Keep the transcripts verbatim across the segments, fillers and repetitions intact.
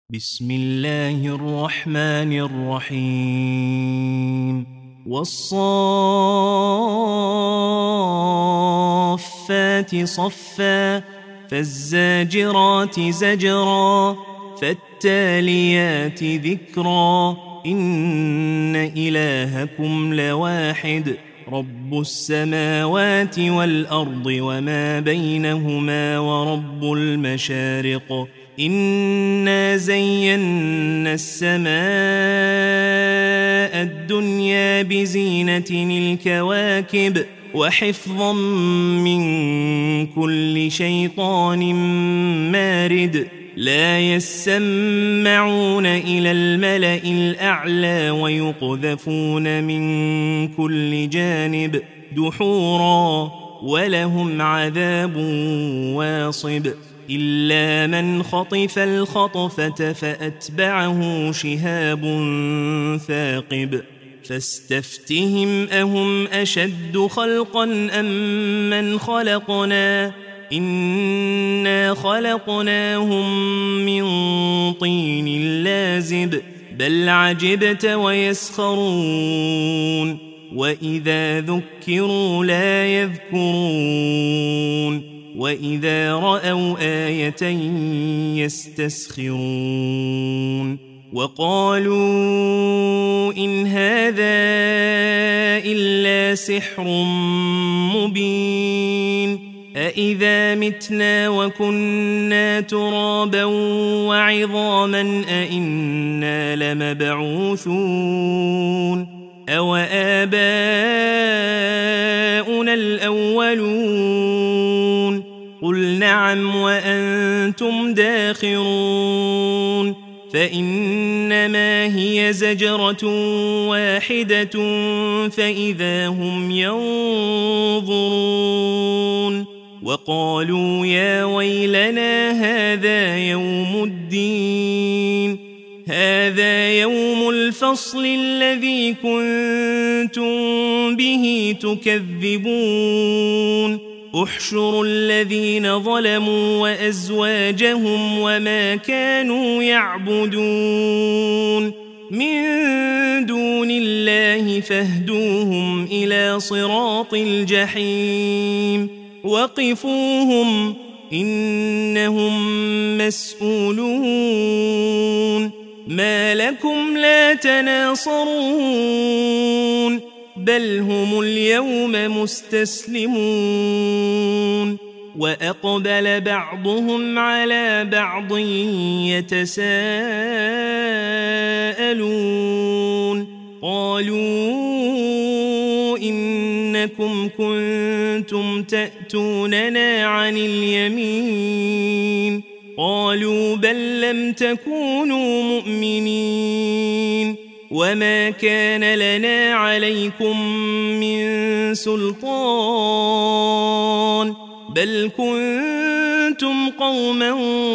بسم الله الرحمن الرحيم والصافات صفا فالزاجرات زجرا فالتاليات ذكرا إن إلهكم لواحد رب السماوات والأرض وما بينهما ورب المشارق إنا زينا السماء الدنيا بزينة الكواكب وحفظا من كل شيطان مارد لا يسمعون إلى الملأ الأعلى ويقذفون من كل جانب دحورا ولهم عذاب واصب إلا من خطف الخطفة فأتبعه شهاب ثاقب فاستفتهم أهم أشد خلقا أم من خلقنا إنا خلقناهم من طين لازب بل عجبت ويسخرون وإذا ذكروا لا يذكرون وإذا رأوا آية يستسخرون وقالوا إن هذا إلا سحر مبين أإذا متنا وكنا ترابا وعظاما أإنا لمبعوثون أو آباؤنا الأولون قل نعم وأنتم داخرون فإنما هي زجرة واحدة فإذا هم ينظرون وقالوا يا ويلنا هذا يوم الدين هذا يوم الفصل الذي كنتم به تكذبون احشروا الذين ظلموا وأزواجهم وما كانوا يعبدون من دون الله فاهدوهم إلى صراط الجحيم وقفوهم إنهم مسؤولون ما لكم لا تناصرون بل هم اليوم مستسلمون وأقبل بعضهم على بعض يتساءلون قالوا إنكم كنتم تأتوننا عن اليمين قالوا بل لم تكونوا مؤمنين وما كان لنا عليكم من سلطان بل كنتم قوما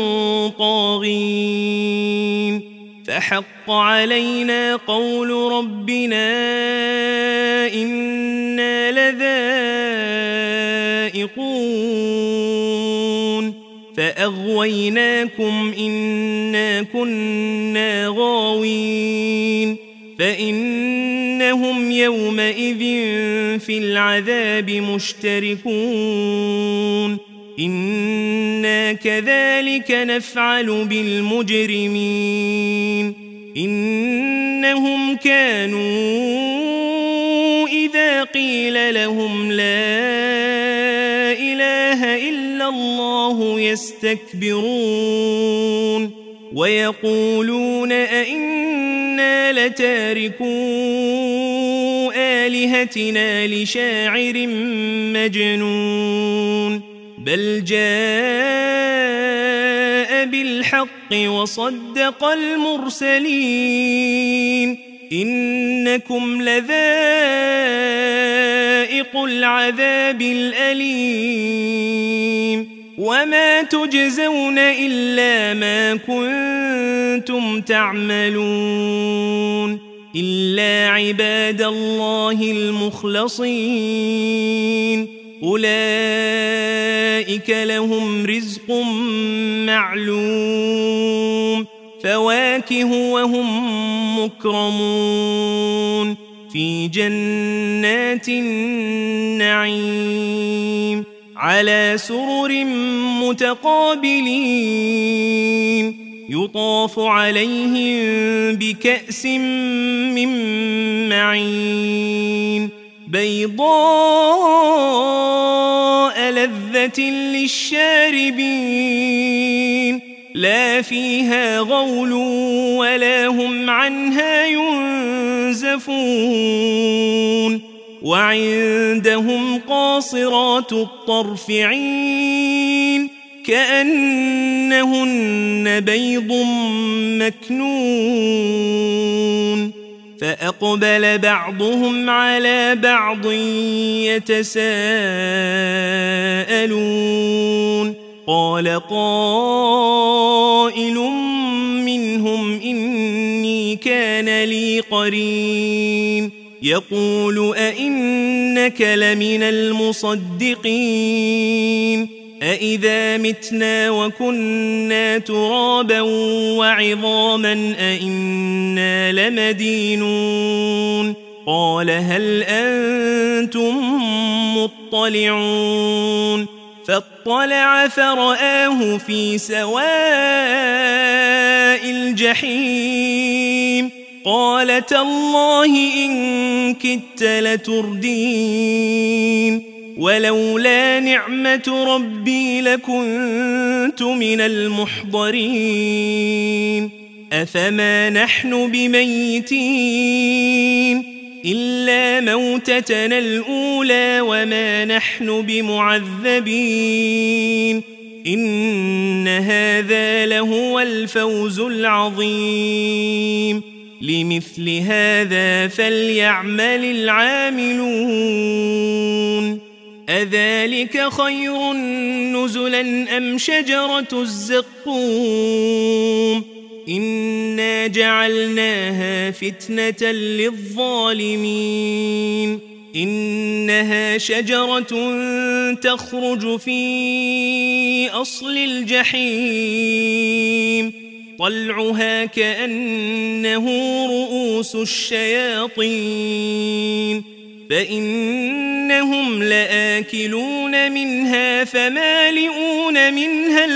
طاغين فحق علينا قول ربنا إنا لذائقون فأغويناكم إنا كنا غاوين فإنهم يومئذ في العذاب مشتركون إنا كذلك نفعل بالمجرمين إنهم كانوا إذا قيل لهم لا إله إلا الله يستكبرون ويقولون أئنا لتاركو آلهتنا لشاعر مجنون بل جاء بالحق وصدق المرسلين إنكم لذائق العذاب الأليم وما تجزون إلا ما كنتم تعملون إلا عباد الله المخلصين أولئك لهم رزق معلوم فواكه وهم مكرمون في جنات النعيم على سرر متقابلين يطاف عليهم بكأس من معين بيضاء لذة للشاربين لا فيها غول ولا هم عنها ينزفون وعندهم قاصرات الطرف عين كأنهن بيض مكنون فأقبل بعضهم على بعض يتساءلون قال قائل منهم إني كان لي قرين يقول أئنك لمن المصدقين أئذا متنا وكنا ترابا وعظاما أئنا لمدينون قال هل أنتم مطلعون فاطلع فرآه في سواء الجحيم قال تالله إن كدت لتردين ولولا نعمة ربي لكنت من المحضرين أفما نحن بميتين إلا موتتنا الأولى وما نحن بمعذبين إن هذا لهو الفوز العظيم لمثل هذا فليعمل العاملون أذلك خير نزلا أم شجرة الزقوم إنا جعلناها فتنة للظالمين إنها شجرة تخرج في أصل الجحيم طلعها كأنه رؤوس الشياطين فإنهم لآكلون منها فمالئون منها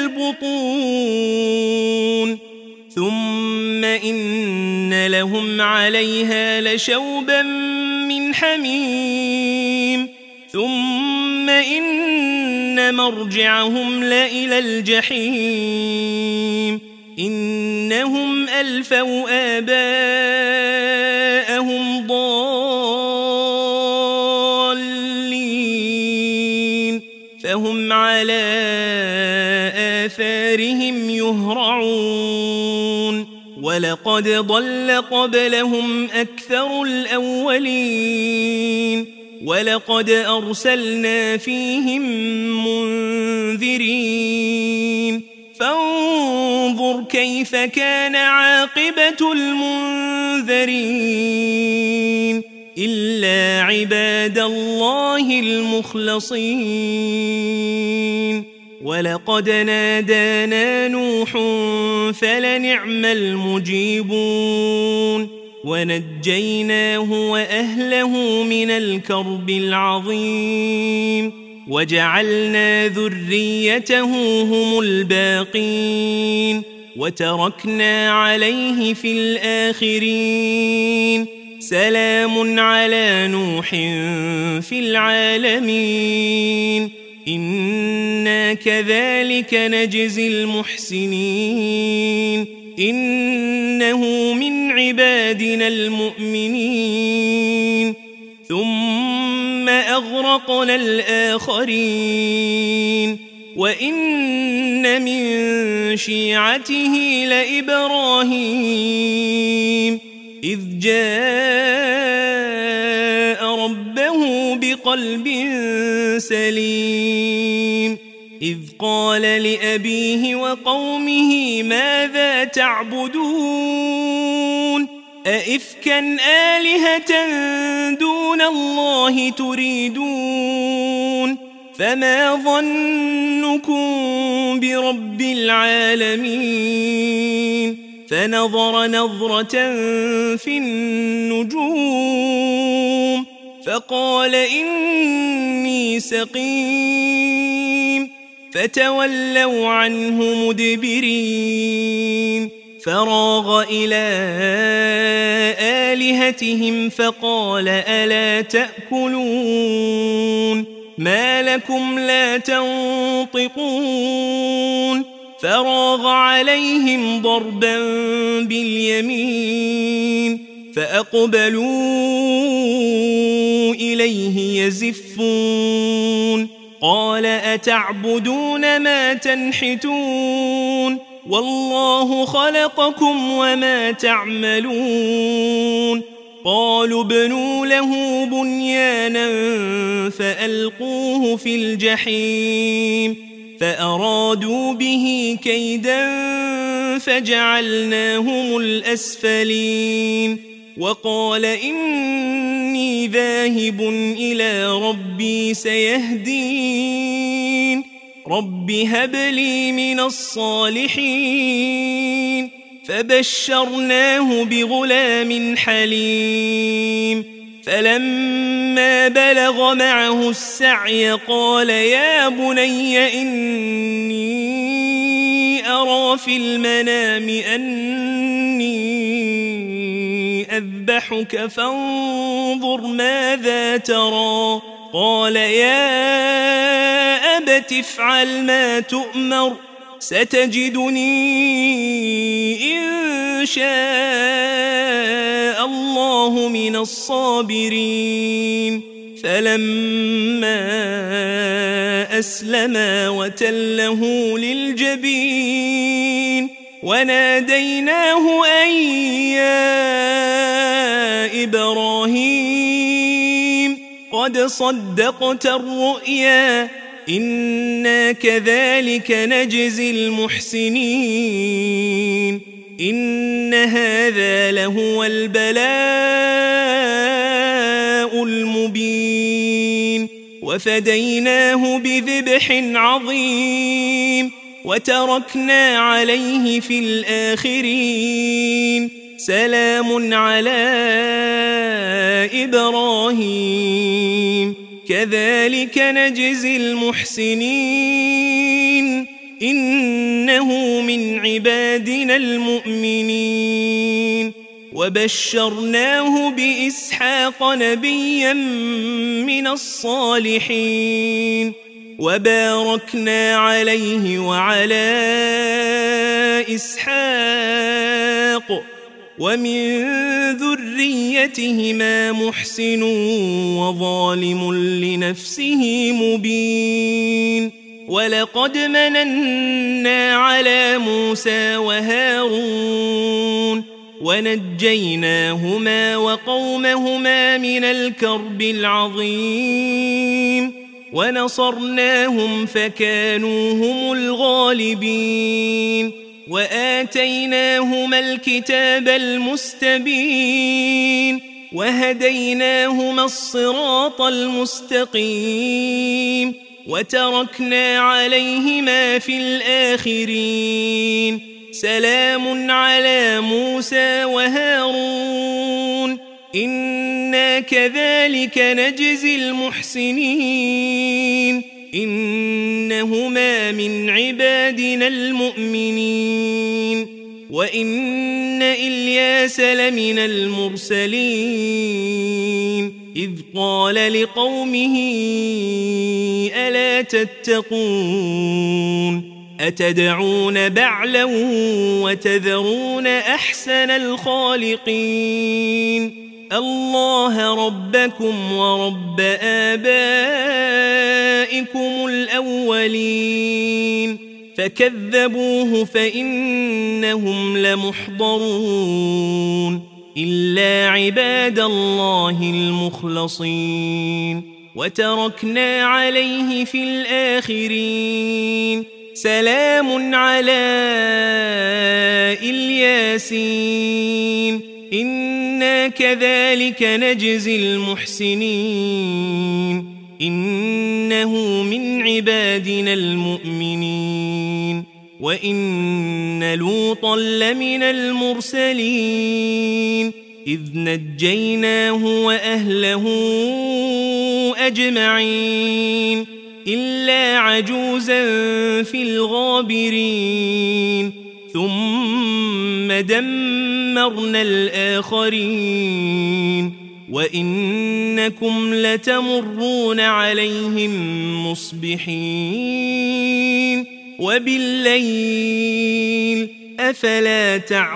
البطون ثم إن لهم عليها لشوبا من حميم ثم إن مرجعهم لإلى الجحيم إنهم ألفوا آباءهم ضالين فهم على آثارهم يهرعون ولقد ضل قبلهم أكثر الأولين ولقد أرسلنا فيهم منذرين فانظر كيف كان عاقبة المنذرين إلا عباد الله المخلصين ولقد نادانا نوح فلنعم المجيبون ونجيناه وأهله من الكرب العظيم وجعلنا ذريته هم الباقين وتركنا عليه في الآخرين سلام على نوح في العالمين إنا كذلك نجزي المحسنين إنه من عبادنا المؤمنين ثم أغرقنا الآخرين وإن من شيعته لإبراهيم إذ جاء ربه بقلب سليم إذ قال لأبيه وقومه ماذا تعبدون أئفكا آلهة دون الله تريدون فما ظنكم برب العالمين فنظر نظرة في النجوم فقال إني سقيم فتولوا عنه مدبرين فراغ إلى آلهتهم فقال ألا تأكلون ما لكم لا تنطقون فراغ عليهم ضربا باليمين فأقبلوا إليه يزفون قال أتعبدون ما تنحتون والله خلقكم وما تعملون قالوا ابنوا له بنيانا فألقوه في الجحيم فأرادوا به كيدا فجعلناهم الأسفلين وقال إني ذاهب إلى ربي سيهدين رب هب لي من الصالحين فبشرناه بغلام حليم فلما بلغ معه السعي قال يا بني إني أرى في المنام أني أذبحك فانظر ماذا ترى قال يا أبت افعل ما تؤمر ستجدني إن شاء الله من الصابرين فلما أسلما وتله للجبين وناديناه أن يا إبراهيم قد صدقت الرؤيا إنا كذلك نجزي المحسنين إن هذا لهو البلاء المبين وفديناه بذبح عظيم وتركنا عليه في الآخرين سلام على إبراهيم كذلك نجزي المحسنين إنه من عبادنا المؤمنين وبشرناه بإسحاق نبيا من الصالحين وباركنا عليه وعلى إسحاق ومن ذريتهما محسن وظالم لنفسه مبين ولقد مننا على موسى وهارون ونجيناهما وقومهما من الكرب العظيم ونصرناهم فكانوا هم الغالبين وآتيناهما الكتاب المستبين وهديناهما الصراط المستقيم وتركنا عليهما في الآخرين سلام على موسى وهارون إنا كذلك نجزي المحسنين إنهما من عبادنا المؤمنين وإن إلياس لمن المرسلين إذ قال لقومه ألا تتقون أتدعون بعلا وتذرون أحسن الخالقين الله ربكم ورب آبائكم الأولين فكذبوه فإنهم لمحضرون إلا عباد الله المخلصين وتركنا عليه في الآخرين سلام على الياسين إنا كذلك نجزي المحسنين إنه من عبادنا المؤمنين وإن لوطا لمن المرسلين إذ نجيناه وأهله أجمعين إلا عجوزا في الغابرين ثم دمرنا الآخرين وإنكم لتمرون عليهم مصبحين وبالليل أفلا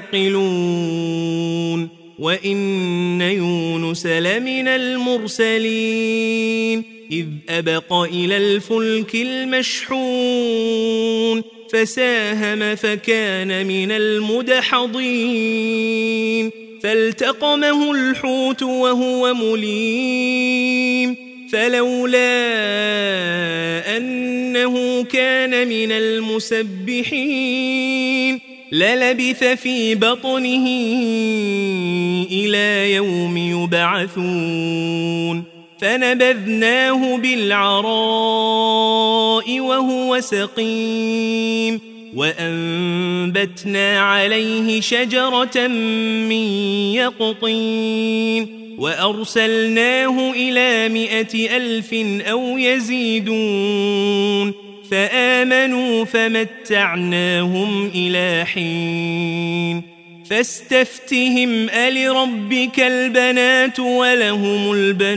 تعقلون وإن يونس لمن المرسلين إذ أبق إلى الفلك المشحون فساهم فكان من المدحضين فالتقمه الحوت وهو مليم فلولا أنه كان من المسبحين للبث في بطنه إلى يوم يبعثون فنبذناه بالعراء وهو سقيم وأنبتنا عليه شجرة من يقطين وأرسلناه إلى مائة ألف أو يزيدون فآمنوا فمتعناهم إلى حين فاستفتهم ألربك البنات ولهم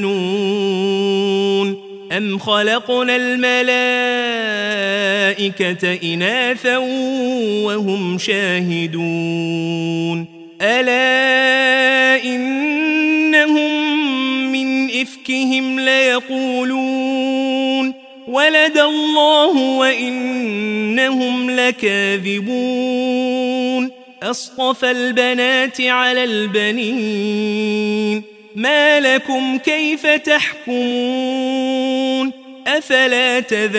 البنون أم خلقنا الملائكة إناثا وهم شاهدون ألا إنهم من إفكهم ليقولون ولد الله وإنهم لكاذبون أصطفى البنات على البنين ما لكم كيف تحكمون أفلا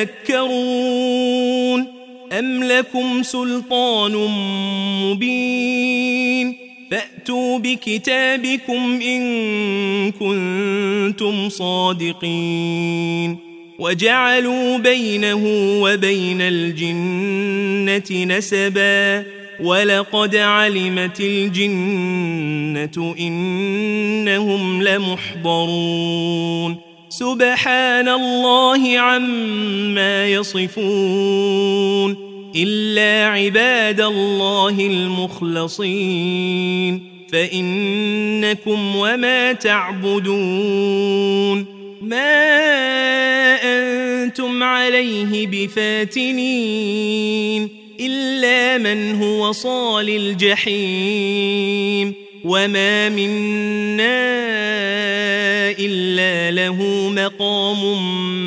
تذكرون أم لكم سلطان مبين فأتوا بكتابكم إن كنتم صادقين وجعلوا بينه وبين الجنة نسبا ولقد علمت الجنة إنهم لمحضرون سبحان الله عما يصفون إلا عباد الله المخلصين فإنكم وما تعبدون ما أنتم عليه بفاتنين إلا من هو صال الجحيم وما منا إلا له مقام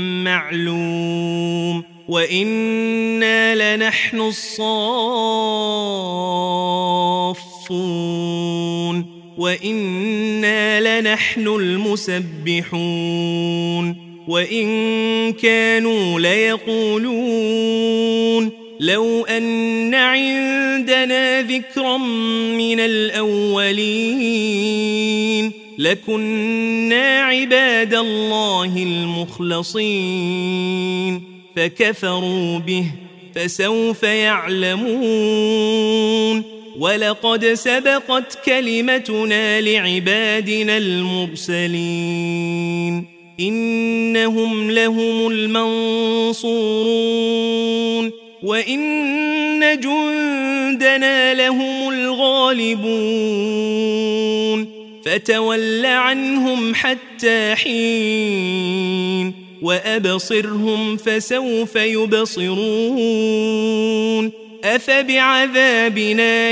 معلوم وإنا لنحن الصافون وإنا لنحن المسبحون وإن كانوا ليقولون لو أن عندنا ذكرا من الأولين لكنا عباد الله المخلصين فكفروا به فسوف يعلمون ولقد سبقت كلمتنا لعبادنا المرسلين إنهم لهم المنصورون وإن جندنا لهم الغالبون فتول عنهم حتى حين وأبصرهم فسوف يبصرون أفبعذابنا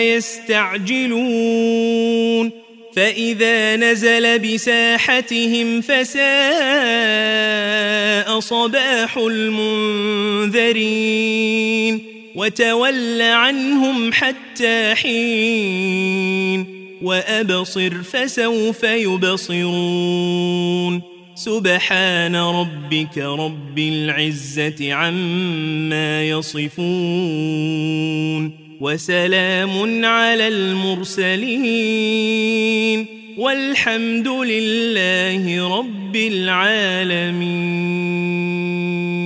يستعجلون فإذا نزل بساحتهم فساء صباح المنذرين وتول عنهم حتى حين وأبصر فسوف يبصرون سبحان ربك رب العزة عما يصفون وسلام على المرسلين والحمد لله رب العالمين.